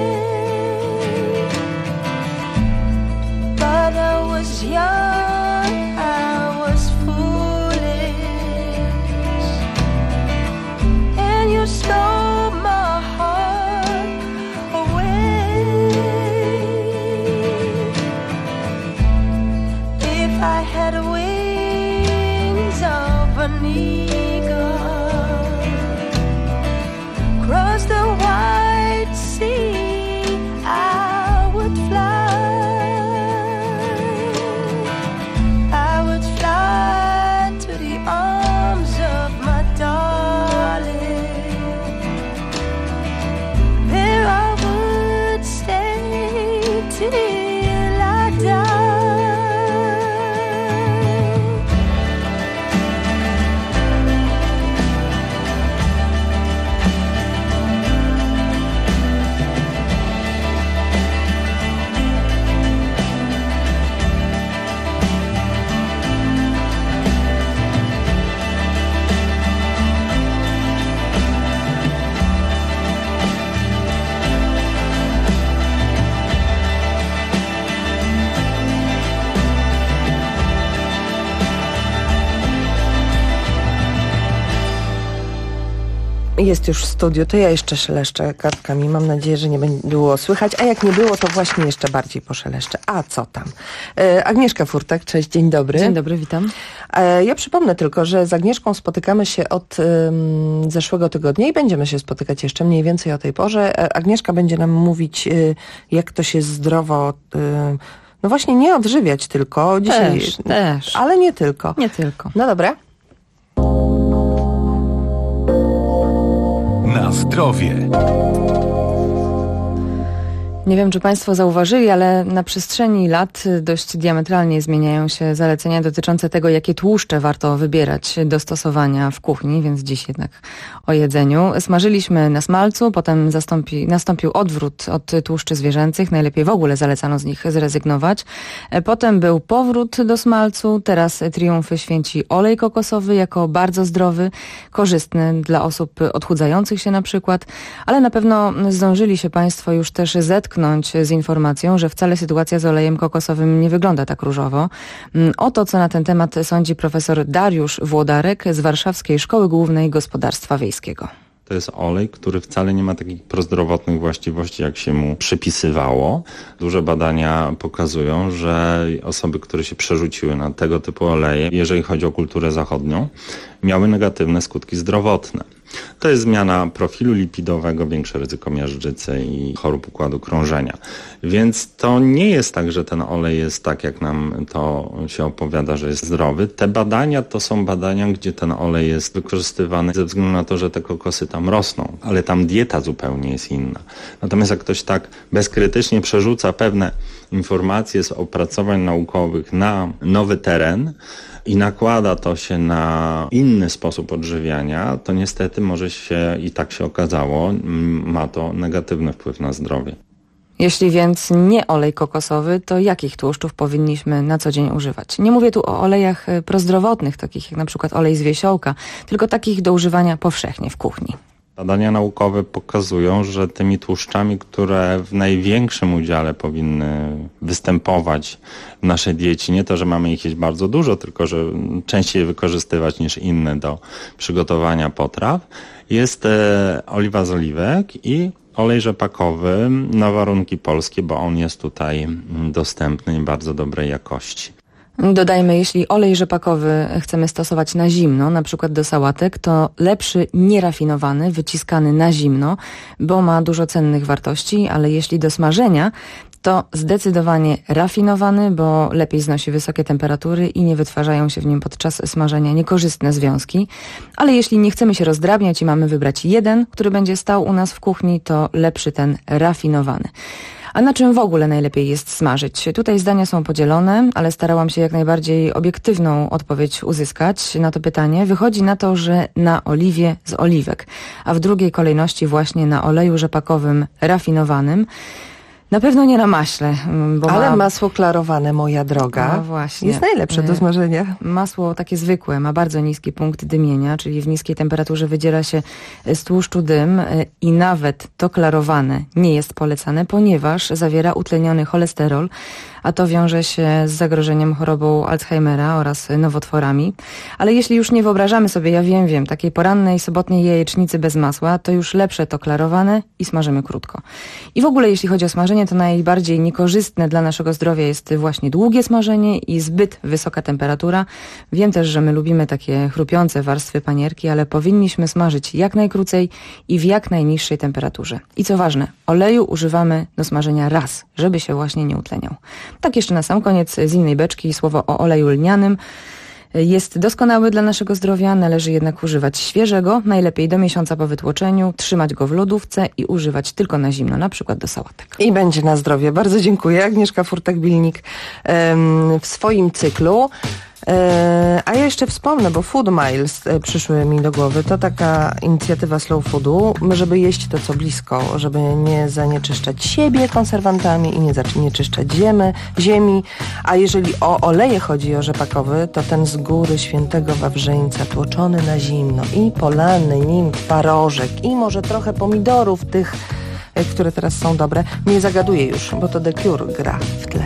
but I was young, I was foolish, and you stole my heart away. Jest już w studiu, to ja jeszcze szeleszczę kartkami. Mam nadzieję, że nie było słychać, a jak nie było, to właśnie jeszcze bardziej poszeleszczę. A co tam? Agnieszka Furtak, cześć, dzień dobry. Dzień dobry, witam. Ja przypomnę tylko, że z Agnieszką spotykamy się od zeszłego tygodnia i będziemy się spotykać jeszcze mniej więcej o tej porze. Agnieszka będzie nam mówić, jak to się zdrowo... No właśnie nie odżywiać tylko. Dzisiaj, też. Ale nie tylko. Nie tylko. No dobra. Na zdrowie. Nie wiem, czy Państwo zauważyli, ale na przestrzeni lat dość diametralnie zmieniają się zalecenia dotyczące tego, jakie tłuszcze warto wybierać do stosowania w kuchni, więc dziś jednak o jedzeniu. Smażyliśmy na smalcu, potem nastąpił odwrót od tłuszczy zwierzęcych, najlepiej w ogóle zalecano z nich zrezygnować. Potem był powrót do smalcu, teraz triumfy święci olej kokosowy jako bardzo zdrowy, korzystny dla osób odchudzających się na przykład, ale na pewno zdążyli się Państwo już też zetknąć z informacją, że wcale sytuacja z olejem kokosowym nie wygląda tak różowo. Oto, co na ten temat sądzi profesor Dariusz Włodarek z Warszawskiej Szkoły Głównej Gospodarstwa Wiejskiego. To jest olej, który wcale nie ma takich prozdrowotnych właściwości, jak się mu przypisywało. Duże badania pokazują, że osoby, które się przerzuciły na tego typu oleje, jeżeli chodzi o kulturę zachodnią, miały negatywne skutki zdrowotne. To jest zmiana profilu lipidowego, większe ryzyko miażdżycy i chorób układu krążenia. Więc to nie jest tak, że ten olej jest tak, jak nam to się opowiada, że jest zdrowy. Te badania to są badania, gdzie ten olej jest wykorzystywany ze względu na to, że te kokosy tam rosną, ale tam dieta zupełnie jest inna. Natomiast jak ktoś tak bezkrytycznie przerzuca pewne informacje z opracowań naukowych na nowy teren i nakłada to się na inny sposób odżywiania, to niestety może się, i tak się okazało, ma to negatywny wpływ na zdrowie. Jeśli więc nie olej kokosowy, to jakich tłuszczów powinniśmy na co dzień używać? Nie mówię tu o olejach prozdrowotnych, takich jak na przykład olej z wiesiołka, tylko takich do używania powszechnie w kuchni. Badania naukowe pokazują, że tymi tłuszczami, które w największym udziale powinny występować w naszej diecie, nie to, że mamy ich jeść bardzo dużo, tylko że częściej je wykorzystywać niż inne do przygotowania potraw, jest oliwa z oliwek i olej rzepakowy na warunki polskie, bo on jest tutaj dostępny i bardzo dobrej jakości. Dodajmy, jeśli olej rzepakowy chcemy stosować na zimno, na przykład do sałatek, to lepszy nierafinowany, wyciskany na zimno, bo ma dużo cennych wartości, ale jeśli do smażenia, to zdecydowanie rafinowany, bo lepiej znosi wysokie temperatury i nie wytwarzają się w nim podczas smażenia niekorzystne związki. Ale jeśli nie chcemy się rozdrabniać i mamy wybrać jeden, który będzie stał u nas w kuchni, to lepszy ten rafinowany. A na czym w ogóle najlepiej jest smażyć? Tutaj zdania są podzielone, ale starałam się jak najbardziej obiektywną odpowiedź uzyskać na to pytanie. Wychodzi na to, że na oliwie z oliwek, a w drugiej kolejności właśnie na oleju rzepakowym rafinowanym. Na pewno nie na maśle. Ale masło klarowane, moja droga, no właśnie, jest najlepsze do smażenia. Masło takie zwykłe ma bardzo niski punkt dymienia, czyli w niskiej temperaturze wydziela się z tłuszczu dym i nawet to klarowane nie jest polecane, ponieważ zawiera utleniony cholesterol, a to wiąże się z zagrożeniem chorobą Alzheimera oraz nowotworami. Ale jeśli już nie wyobrażamy sobie, ja wiem, takiej porannej, sobotniej jajecznicy bez masła, to już lepsze to klarowane i smażymy krótko. I w ogóle jeśli chodzi o smażenie, to najbardziej niekorzystne dla naszego zdrowia jest właśnie długie smażenie i zbyt wysoka temperatura. Wiem też, że my lubimy takie chrupiące warstwy panierki, ale powinniśmy smażyć jak najkrócej i w jak najniższej temperaturze. I co ważne, oleju używamy do smażenia raz, żeby się właśnie nie utleniał. Tak jeszcze na sam koniec z innej beczki słowo o oleju lnianym. Jest doskonały dla naszego zdrowia, należy jednak używać świeżego, najlepiej do miesiąca po wytłoczeniu, trzymać go w lodówce i używać tylko na zimno, na przykład do sałatek. I będzie na zdrowie. Bardzo dziękuję. Agnieszka Furtak-Bilnik w swoim cyklu. A ja jeszcze wspomnę, bo Food Miles przyszły mi do głowy. To taka inicjatywa slow foodu, żeby jeść to, co blisko, żeby nie zanieczyszczać siebie konserwantami i nie zanieczyszczać ziemi. A jeżeli o oleje chodzi, o rzepakowy, to ten z góry Świętego Wawrzyńca, tłoczony na zimno i polany nim twarożek i może trochę pomidorów tych, które teraz są dobre. Nie zagaduję już, bo to The Cure gra w tle.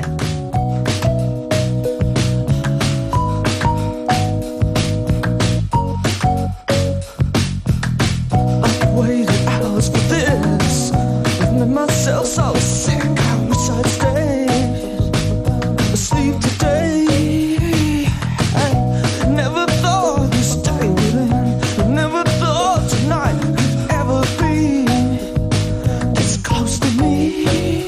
myself so sick, I wish I'd stay asleep today. I never thought this day would end. I never thought tonight could ever be this close to me.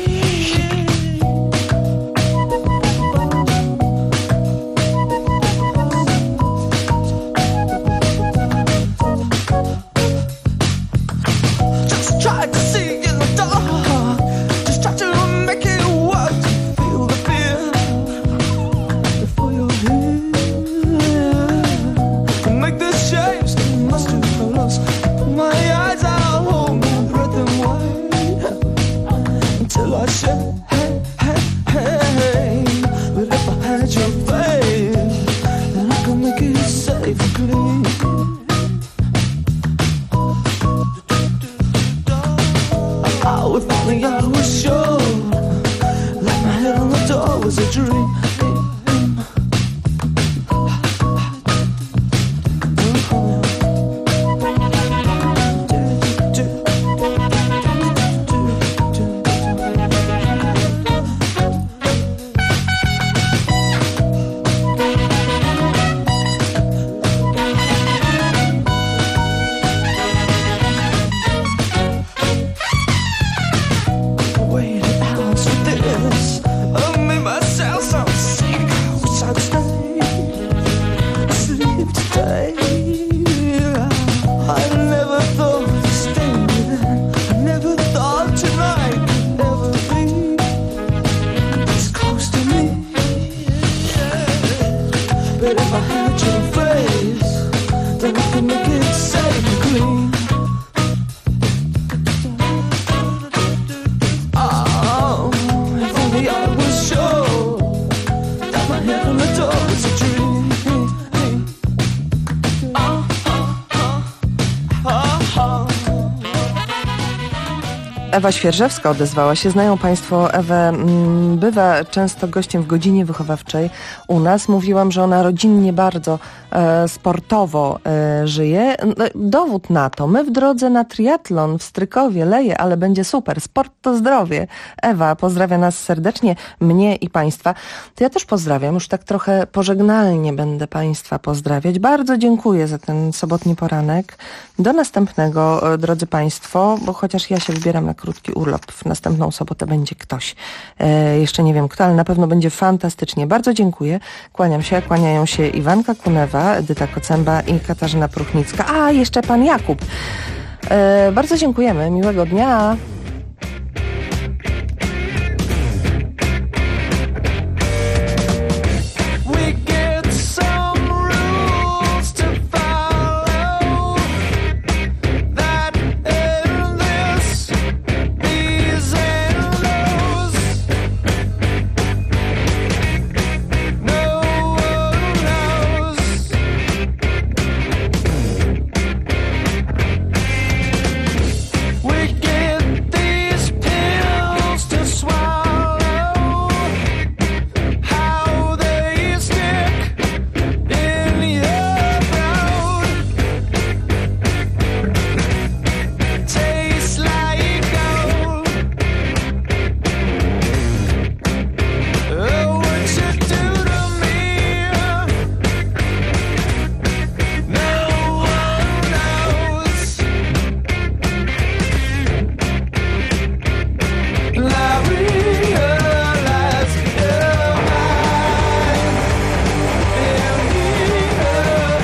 Just try to see in the dark, just try to make it work, to feel the fear before you're here. To make this change, they must have hurt us. Put my eyes out, hold my breath and wait until I say, hey, hey, hey. But if I had your faith, then I could make it safe and clean. Oh, if only I was sure, like my head on the door was a dream. Wait an ounce with this. I made myself so sick, I wish I'd stay asleep today. I never thought to stay with it. I never thought tonight could ever be this close to me. But if I had your face, then I could make it safe and clean. Oh, if only I was sure that my head on the door was a dream. Oh, oh, oh, oh, oh. Ewa Świerżewska odezwała się. Znają Państwo Ewę, bywa często gościem w godzinie wychowawczej u nas. Mówiłam, że ona rodzinnie bardzo sportowo żyje. Dowód na to. My w drodze na triatlon w Strykowie, Leje, ale będzie super. Sport to zdrowie. Ewa pozdrawia nas serdecznie, mnie i Państwa. To ja też pozdrawiam. Już tak trochę pożegnalnie będę Państwa pozdrawiać. Bardzo dziękuję za ten sobotni poranek. Do następnego, drodzy Państwo, bo chociaż ja się wybieram na krótki urlop, w następną sobotę będzie ktoś. Jeszcze nie wiem kto, ale na pewno będzie fantastycznie. Bardzo dziękuję. Kłaniam się, kłaniają się Iwanka Kunewa, Edyta Kocęba i Katarzyna Pruchnicka. A, jeszcze pan Jakub. Bardzo dziękujemy. Miłego dnia. We get some rules to follow that end this, these and those. No one knows. We get these pills to swallow, how they stick in your throat. Tastes like gold. Oh, what you do to me, no one knows. I realize you're mine, and you're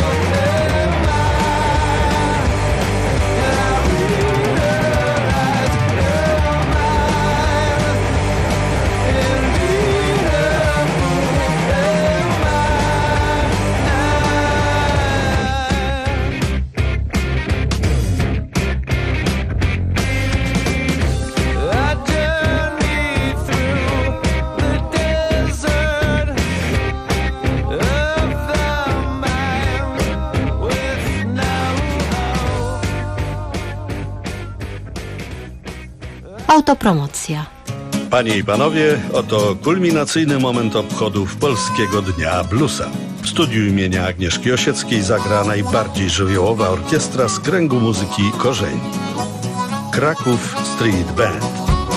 I journey through the desert of the mind with no Autopromocja. Panie i panowie, oto kulminacyjny moment obchodów Polskiego Dnia Bluesa. W studiu imienia Agnieszki Osieckiej zagra najbardziej żywiołowa orkiestra z kręgu muzyki Korzeni. Kraków Street Band.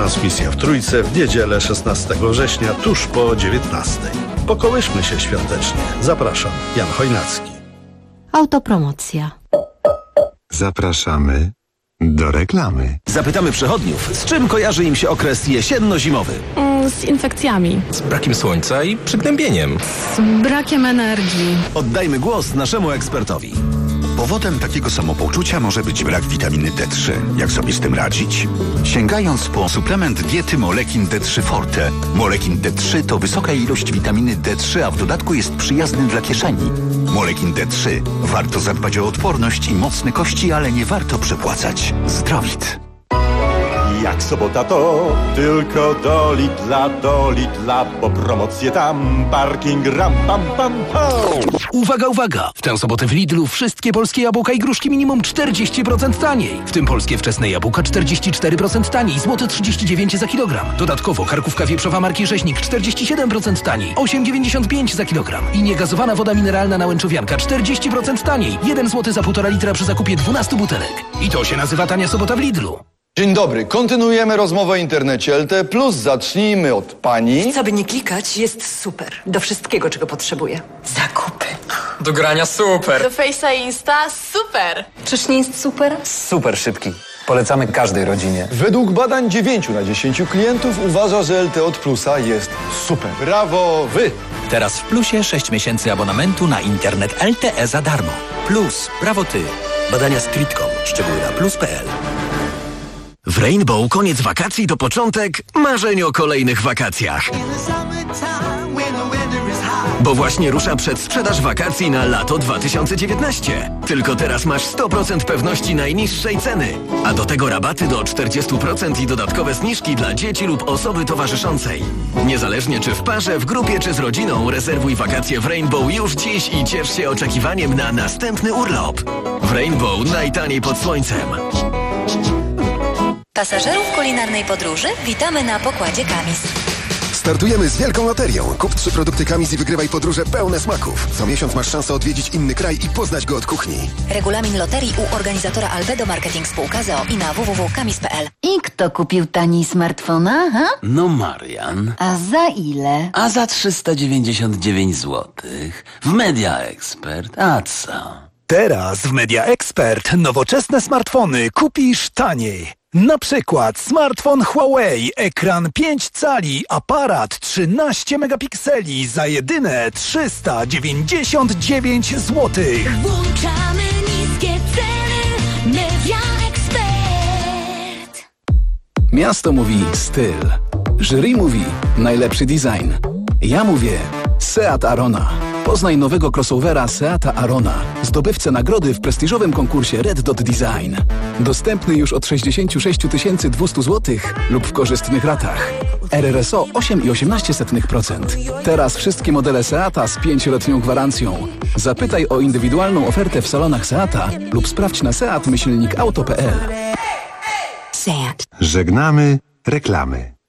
Transmisja w Trójce w niedzielę 16 września tuż po 19. Pokołyszmy się świątecznie. Zapraszam, Jan Chojnacki. Autopromocja. Zapraszamy do reklamy. Zapytamy przechodniów, z czym kojarzy im się okres jesienno-zimowy? Z infekcjami. Z brakiem słońca i przygnębieniem. Z brakiem energii. Oddajmy głos naszemu ekspertowi. Powodem takiego samopoczucia może być brak witaminy D3. Jak sobie z tym radzić? Sięgając po suplement diety Molekin D3 Forte. Molekin D3 to wysoka ilość witaminy D3, a w dodatku jest przyjazny dla kieszeni. Molekin D3. Warto zadbać o odporność i mocne kości, ale nie warto przepłacać. Zdrowit. Jak sobota to tylko do Lidla, bo promocje tam, parking ram, pam, pam, pam. Uwaga, uwaga! W tę sobotę w Lidlu wszystkie polskie jabłka i gruszki minimum 40% taniej. W tym polskie wczesne jabłka 44% taniej, złote 39 za kilogram. Dodatkowo karkówka wieprzowa marki Rzeźnik 47% taniej, 8,95 za kilogram. I niegazowana woda mineralna Nałęczowianka 40% taniej, 1 zł za 1,5 litra przy zakupie 12 butelek. I to się nazywa tania sobota w Lidlu. Dzień dobry, kontynuujemy rozmowę o internecie LTE+. Zacznijmy od pani. Co by nie klikać, jest super. Do wszystkiego, czego potrzebuję. Zakupy. Do grania super. Do Face'a i Insta super. Czyż nie jest super? Super szybki. Polecamy każdej rodzinie. Według badań 9 na 10 klientów uważa, że LTE od Plusa jest super. Brawo wy! Teraz w Plusie 6 miesięcy abonamentu na internet LTE za darmo. Plus, brawo ty. Badania Streetcom. Szczegóły na plus.pl. W Rainbow koniec wakacji to początek marzeń o kolejnych wakacjach. Bo właśnie rusza przedsprzedaż wakacji na lato 2019. Tylko teraz masz 100% pewności najniższej ceny. A do tego rabaty do 40% i dodatkowe zniżki dla dzieci lub osoby towarzyszącej. Niezależnie czy w parze, w grupie czy z rodziną, rezerwuj wakacje w Rainbow już dziś i ciesz się oczekiwaniem na następny urlop. W Rainbow najtaniej pod słońcem. Pasażerów kulinarnej podróży witamy na pokładzie Kamis. Startujemy z wielką loterią. Kup 3 produkty Kamis i wygrywaj podróże pełne smaków. Co miesiąc masz szansę odwiedzić inny kraj i poznać go od kuchni. Regulamin loterii u organizatora Albedo Marketing Spółka z o.o. i na www.kamis.pl. I kto kupił taniej smartfona, ha? No Marian. A za ile? A za 399 zł. W Media Expert. A co? Teraz w Media Expert nowoczesne smartfony kupisz taniej. Na przykład smartfon Huawei, ekran 5 cali, aparat 13 megapikseli za jedyne 399 zł. Włączamy niskie ceny. Media Expert. Miasto mówi styl. Jury mówi najlepszy design. Ja mówię Seat Arona. Poznaj nowego crossovera Seata Arona, zdobywcę nagrody w prestiżowym konkursie Red Dot Design. Dostępny już od 66 200 zł lub w korzystnych ratach. RRSO 8,18%. Teraz wszystkie modele Seata z 5-letnią gwarancją. Zapytaj o indywidualną ofertę w salonach Seata lub sprawdź na seat-auto.pl. Żegnamy reklamy.